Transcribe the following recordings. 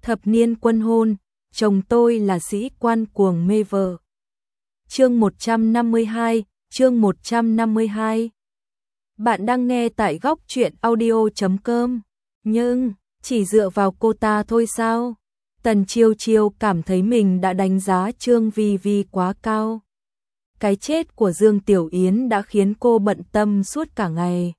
Thập niên quân hôn, chồng tôi là sĩ quan cuồng mê vợ. Chương 152, chương 152. Bạn đang nghe tại góc truyện audio.com. Nhưng, chỉ dựa vào cô ta thôi sao? Tần Chiêu Chiêu cảm thấy mình đã đánh giá Trương Vi Vi quá cao. Cái chết của Dương Tiểu Yến đã khiến cô bận tâm suốt cả ngày.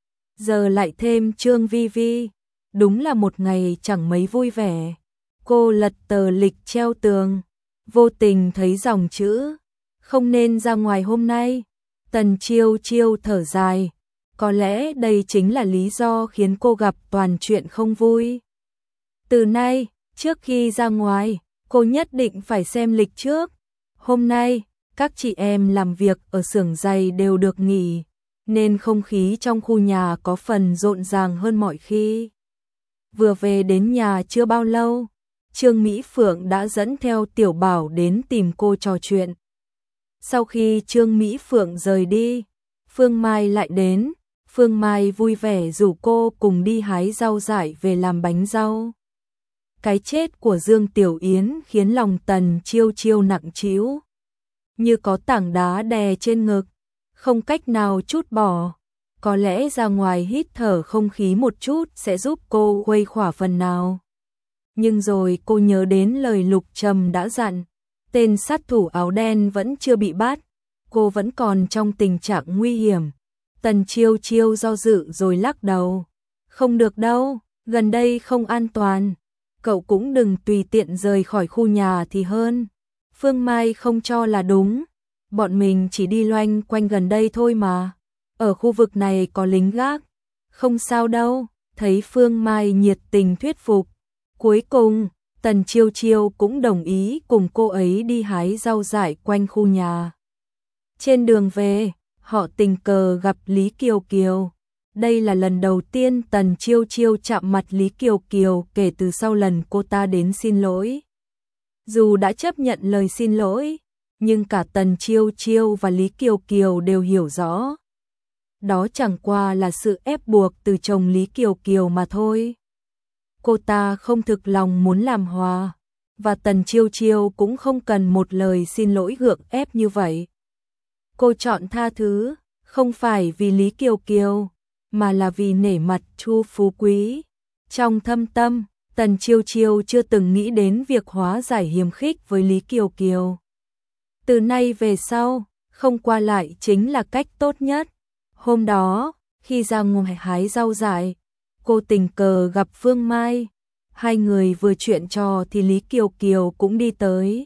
Giờ lại thêm Trương Vi Vi, đúng là một ngày chẳng mấy vui vẻ. Cô lật tờ lịch treo tường, vô tình thấy dòng chữ không nên ra ngoài hôm nay. Tần Chiêu Chiêu thở dài, có lẽ đây chính là lý do khiến cô gặp toàn chuyện không vui. Từ nay, trước khi ra ngoài, cô nhất định phải xem lịch trước. Hôm nay, các chị em làm việc ở xưởng giày đều được nghỉ, nên không khí trong khu nhà có phần rộn ràng hơn mọi khi. Vừa về đến nhà chưa bao lâu, Trương Mỹ Phượng đã dẫn theo Tiểu Bảo đến tìm cô trò chuyện. Sau khi Trương Mỹ Phượng rời đi, Phương Mai lại đến. Phương Mai vui vẻ rủ cô cùng đi hái rau dại về làm bánh rau. Cái chết của Dương Tiểu Yến khiến lòng Tần Chiêu Chiêu nặng trĩu, như có tảng đá đè trên ngực, không cách nào trút bỏ. Có lẽ ra ngoài hít thở không khí một chút sẽ giúp cô khuây khỏa phần nào. Nhưng rồi cô nhớ đến lời Lục Trầm đã dặn, tên sát thủ áo đen vẫn chưa bị bắt, cô vẫn còn trong tình trạng nguy hiểm. Tần Chiêu Chiêu do dự rồi lắc đầu. Không được đâu, gần đây không an toàn. Cậu cũng đừng tùy tiện rời khỏi khu nhà thì hơn. Phương Mai không cho là đúng. Bọn mình chỉ đi loanh quanh gần đây thôi mà. Ở khu vực này có lính gác. Không sao đâu, thấy Phương Mai nhiệt tình thuyết phục. Cuối cùng, Tần Chiêu Chiêu cũng đồng ý cùng cô ấy đi hái rau dại quanh khu nhà. Trên đường về, họ tình cờ gặp Lý Kiều Kiều. Đây là lần đầu tiên Tần Chiêu Chiêu chạm mặt Lý Kiều Kiều kể từ sau lần cô ta đến xin lỗi. Dù đã chấp nhận lời xin lỗi, nhưng cả Tần Chiêu Chiêu và Lý Kiều Kiều đều hiểu rõ. Đó chẳng qua là sự ép buộc từ chồng Lý Kiều Kiều mà thôi. Cô ta không thực lòng muốn làm hòa, và Tần Chiêu Chiêu cũng không cần một lời xin lỗi gượng ép như vậy. Cô chọn tha thứ, không phải vì Lý Kiều Kiều, mà là vì nể mặt Chu Phú Quý. Trong thâm tâm, Tần Chiêu Chiêu chưa từng nghĩ đến việc hóa giải hiềm khích với Lý Kiều Kiều. Từ nay về sau, không qua lại chính là cách tốt nhất. Hôm đó, khi ra ngoài hái rau dại, cô tình cờ gặp Phương Mai. Hai người vừa chuyện trò thì Lý Kiều Kiều cũng đi tới.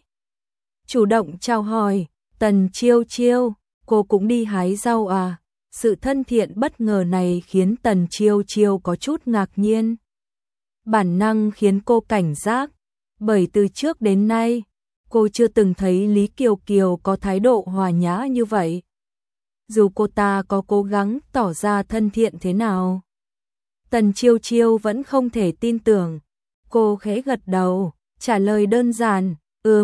Chủ động chào hỏi, Tần Chiêu Chiêu, cô cũng đi hái rau à? Sự thân thiện bất ngờ này khiến Tần Chiêu Chiêu có chút ngạc nhiên. Bản năng khiến cô cảnh giác, bởi từ trước đến nay, cô chưa từng thấy Lý Kiều Kiều có thái độ hòa nhã như vậy. Dù cô ta có cố gắng tỏ ra thân thiện thế nào, Tần Chiêu Chiêu vẫn không thể tin tưởng. Cô khẽ gật đầu, trả lời đơn giản,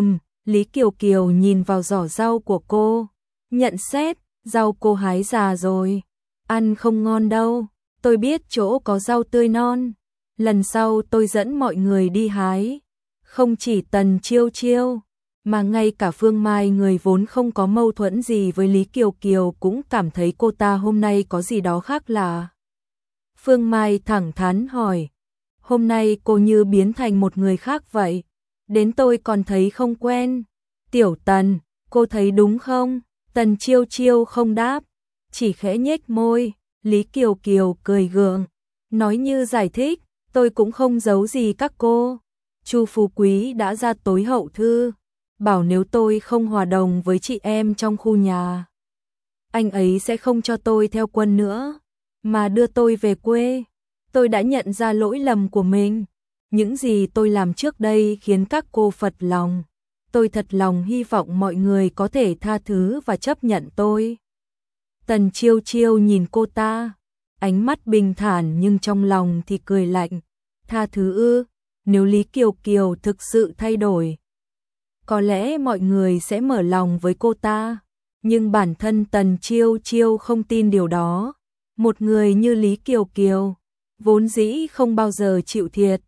Lý Kiều Kiều nhìn vào giỏ rau của cô, nhận xét, rau cô hái già rồi, ăn không ngon đâu, tôi biết chỗ có rau tươi non, lần sau tôi dẫn mọi người đi hái. Không chỉ Tần Chiêu Chiêu, mà ngay cả Phương Mai, người vốn không có mâu thuẫn gì với Lý Kiều Kiều, cũng cảm thấy cô ta hôm nay có gì đó khác lạ. Phương Mai thẳng thắn hỏi, hôm nay cô như biến thành một người khác vậy, đến tôi còn thấy không quen. Tiểu Tần, cô thấy đúng không? Tần Chiêu Chiêu không đáp, chỉ khẽ nhếch môi. Lý Kiều Kiều cười gượng, nói như giải thích, tôi cũng không giấu gì các cô. Chu Phú Quý đã ra tối hậu thư, bảo nếu tôi không hòa đồng với chị em trong khu nhà, anh ấy sẽ không cho tôi theo quân nữa, mà đưa tôi về quê. Tôi đã nhận ra lỗi lầm của mình. Những gì tôi làm trước đây khiến các cô phật lòng. Tôi thật lòng hy vọng mọi người có thể tha thứ và chấp nhận tôi. Tần Chiêu Chiêu nhìn cô ta, ánh mắt bình thản nhưng trong lòng thì cười lạnh. Tha thứ ư? Nếu Lý Kiều Kiều thực sự thay đổi, có lẽ mọi người sẽ mở lòng với cô ta. Nhưng bản thân Tần Chiêu Chiêu không tin điều đó. Một người như Lý Kiều Kiều, vốn dĩ không bao giờ chịu thiệt,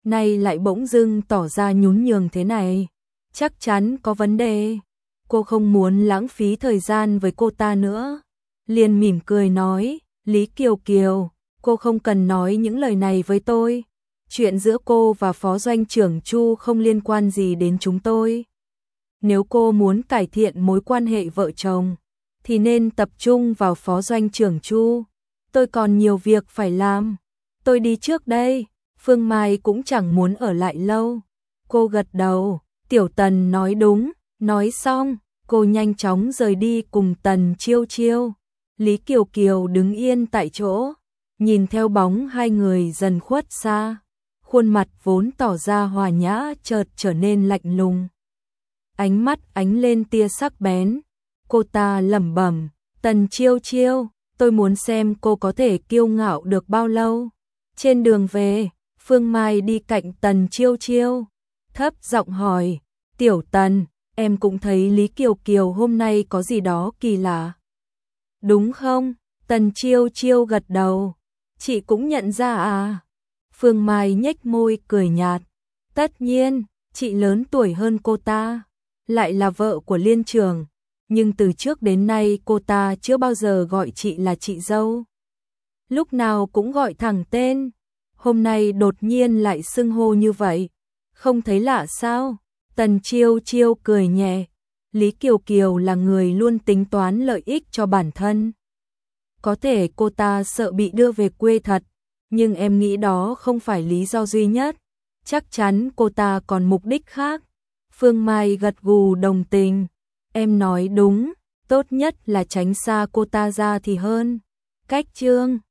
nay lại bỗng dưng tỏ ra nhún nhường thế này. Chắc chắn có vấn đề. Cô không muốn lãng phí thời gian với cô ta nữa. Liền mỉm cười nói, Lý Kiều Kiều, cô không cần nói những lời này với tôi. Chuyện giữa cô và phó doanh trưởng Chu không liên quan gì đến chúng tôi. Nếu cô muốn cải thiện mối quan hệ vợ chồng, thì nên tập trung vào phó doanh trưởng Chu. Tôi còn nhiều việc phải làm. Tôi đi trước đây. Phương Mai cũng chẳng muốn ở lại lâu. Cô gật đầu, Tiểu Tần nói đúng. Nói xong, cô nhanh chóng rời đi cùng Tần Chiêu Chiêu. Lý Kiều Kiều đứng yên tại chỗ, nhìn theo bóng hai người dần khuất xa. Khuôn mặt vốn tỏ ra hòa nhã chợt trở nên lạnh lùng. Ánh mắt ánh lên tia sắc bén. Cô ta lẩm bẩm, Tần Chiêu Chiêu, tôi muốn xem cô có thể kiêu ngạo được bao lâu. Trên đường về, Phương Mai đi cạnh Tần Chiêu Chiêu, thấp giọng hỏi, Tiểu Tần, em cũng thấy Lý Kiều Kiều hôm nay có gì đó kỳ lạ. Đúng không? Tần Chiêu Chiêu gật đầu. Chị cũng nhận ra à? Phương Mai nhếch môi cười nhạt. Tất nhiên, chị lớn tuổi hơn cô ta, lại là vợ của Liên Trường, nhưng từ trước đến nay cô ta chưa bao giờ gọi chị là chị dâu. Lúc nào cũng gọi thẳng tên, hôm nay đột nhiên lại xưng hô như vậy, không thấy lạ sao? Tần Chiêu Chiêu cười nhẹ, Lý Kiều Kiều là người luôn tính toán lợi ích cho bản thân. Có thể cô ta sợ bị đưa về quê thật, nhưng em nghĩ đó không phải lý do duy nhất, chắc chắn cô ta còn mục đích khác. Phương Mai gật gù đồng tình, em nói đúng, tốt nhất là tránh xa cô ta ra thì hơn. Cách chương